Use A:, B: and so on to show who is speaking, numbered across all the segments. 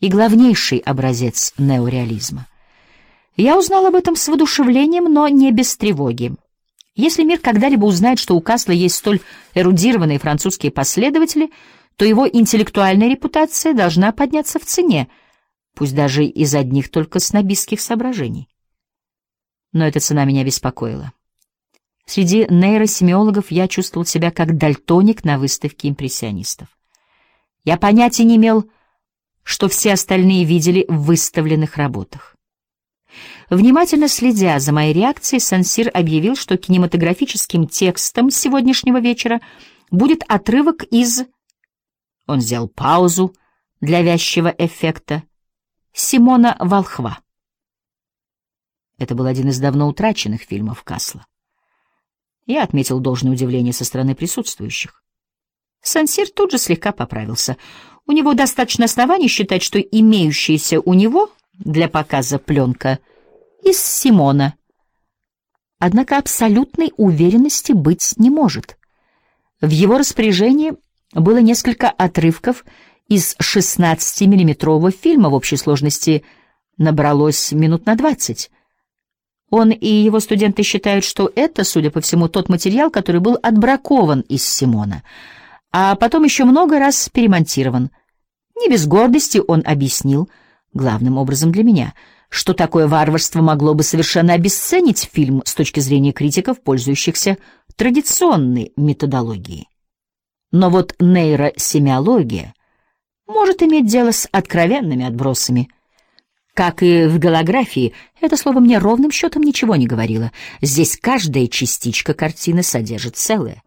A: и главнейший образец неореализма. Я узнал об этом с воодушевлением, но не без тревоги. Если мир когда-либо узнает, что у Касла есть столь эрудированные французские последователи, то его интеллектуальная репутация должна подняться в цене, пусть даже из одних только снобистских соображений. Но эта цена меня беспокоила. Среди нейросемиологов я чувствовал себя как дальтоник на выставке импрессионистов. Я понятия не имел, что все остальные видели в выставленных работах. Внимательно следя за моей реакцией, Сен-Сир объявил, что кинематографическим текстом сегодняшнего вечера будет отрывок из... Он сделал паузу для вязчего эффекта. Симона Волхва. Это был один из давно утраченных фильмов Касла. Я отметил должное удивление со стороны присутствующих. Сен-Сир тут же слегка поправился. У него достаточно оснований считать, что имеющаяся у него для показа пленка из Симона. Однако абсолютной уверенности быть не может. В его распоряжении было несколько отрывков из 16-миллиметрового фильма, в общей сложности набралось минут на 20. Он и его студенты считают, что это, судя по всему, тот материал, который был отбракован из Симона, а потом еще много раз перемонтирован. Не без гордости он объяснил, главным образом для меня, что такое варварство могло бы совершенно обесценить фильм с точки зрения критиков, пользующихся традиционной методологией. Но вот нейросемиология может иметь дело с откровенными отбросами. Как и в голографии, это слово мне ровным счетом ничего не говорило. Здесь каждая частичка картины содержит целое.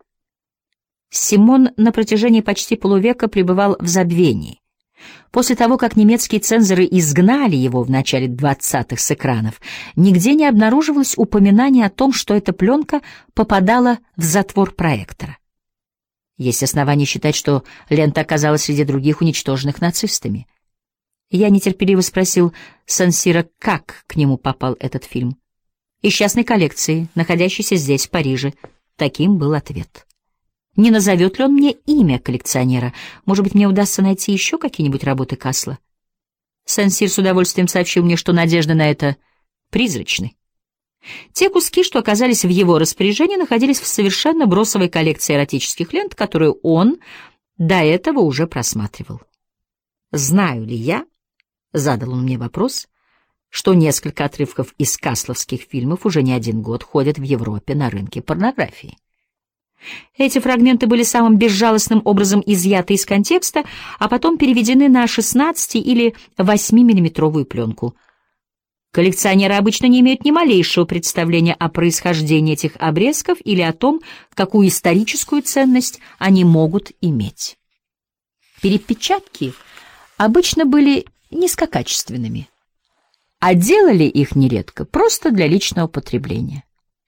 A: Симон на протяжении почти полувека пребывал в забвении. После того, как немецкие цензоры изгнали его в начале 20-х с экранов, нигде не обнаруживалось упоминания о том, что эта пленка попадала в затвор проектора. Есть основания считать, что лента оказалась среди других уничтоженных нацистами. Я нетерпеливо спросил Сен-Сира, как к нему попал этот фильм. Из частной коллекции, находящейся здесь, в Париже. Таким был ответ. Не назовет ли он мне имя коллекционера? Может быть, мне удастся найти еще какие-нибудь работы Касла? Сен-Сир с удовольствием сообщил мне, что надежды на это призрачны. Те куски, что оказались в его распоряжении, находились в совершенно бросовой коллекции эротических лент, которую он до этого уже просматривал. «Знаю ли я?» — задал он мне вопрос, что несколько отрывков из касловских фильмов уже не один год ходят в Европе на рынке порнографии. Эти фрагменты были самым безжалостным образом изъяты из контекста, а потом переведены на 16 или 8-миллиметровую пленку. Коллекционеры обычно не имеют ни малейшего представления о происхождении этих обрезков или о том, какую историческую ценность они могут иметь. Перепечатки обычно были низкокачественными, а делали их нередко просто для личного потребления.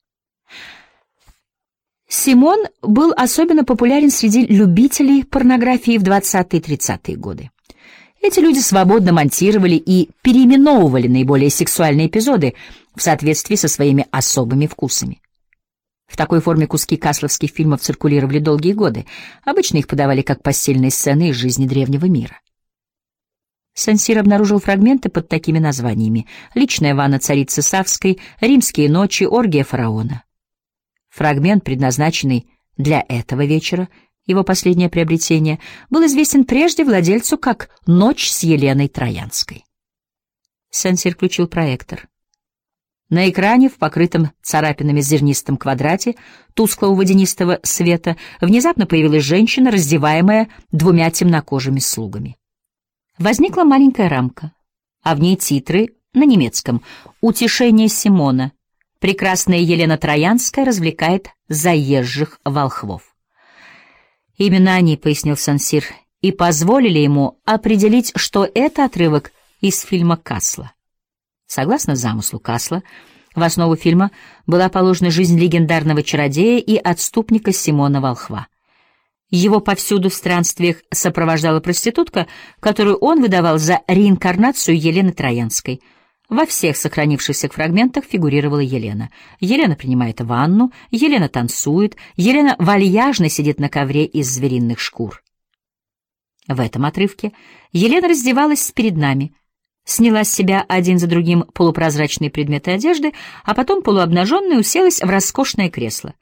A: Симон был особенно популярен среди любителей порнографии в 20-е и 30-е годы. Эти люди свободно монтировали и переименовывали наиболее сексуальные эпизоды в соответствии со своими особыми вкусами. В такой форме куски касловских фильмов циркулировали долгие годы. Обычно их подавали как постельные сцены из жизни древнего мира. Сен-Сир обнаружил фрагменты под такими названиями: «Личная ванна царицы Савской», «Римские ночи», «Оргия фараона». Фрагмент, предназначенный для этого вечера, его последнее приобретение, был известен прежде владельцу как «Ночь с Еленой Троянской». Сен-Сир включил проектор. На экране, в покрытом царапинами зернистом квадрате тусклого водянистого света, внезапно появилась женщина, раздеваемая двумя темнокожими слугами. Возникла маленькая рамка, а в ней титры на немецком: «Утешение Симона. Прекрасная Елена Троянская развлекает заезжих волхвов». Именно они, пояснил Сен-Сир, и позволили ему определить, что это отрывок из фильма Касла. Согласно замыслу Касла, в основу фильма была положена жизнь легендарного чародея и отступника Симона Волхва. Его повсюду в странствиях сопровождала проститутка, которую он выдавал за реинкарнацию Елены Троянской. Во всех сохранившихся фрагментах фигурировала Елена. Елена принимает ванну, Елена танцует, Елена вальяжно сидит на ковре из звериных шкур. В этом отрывке Елена раздевалась перед нами, сняла с себя один за другим полупрозрачные предметы одежды, а потом полуобнаженная уселась в роскошное кресло.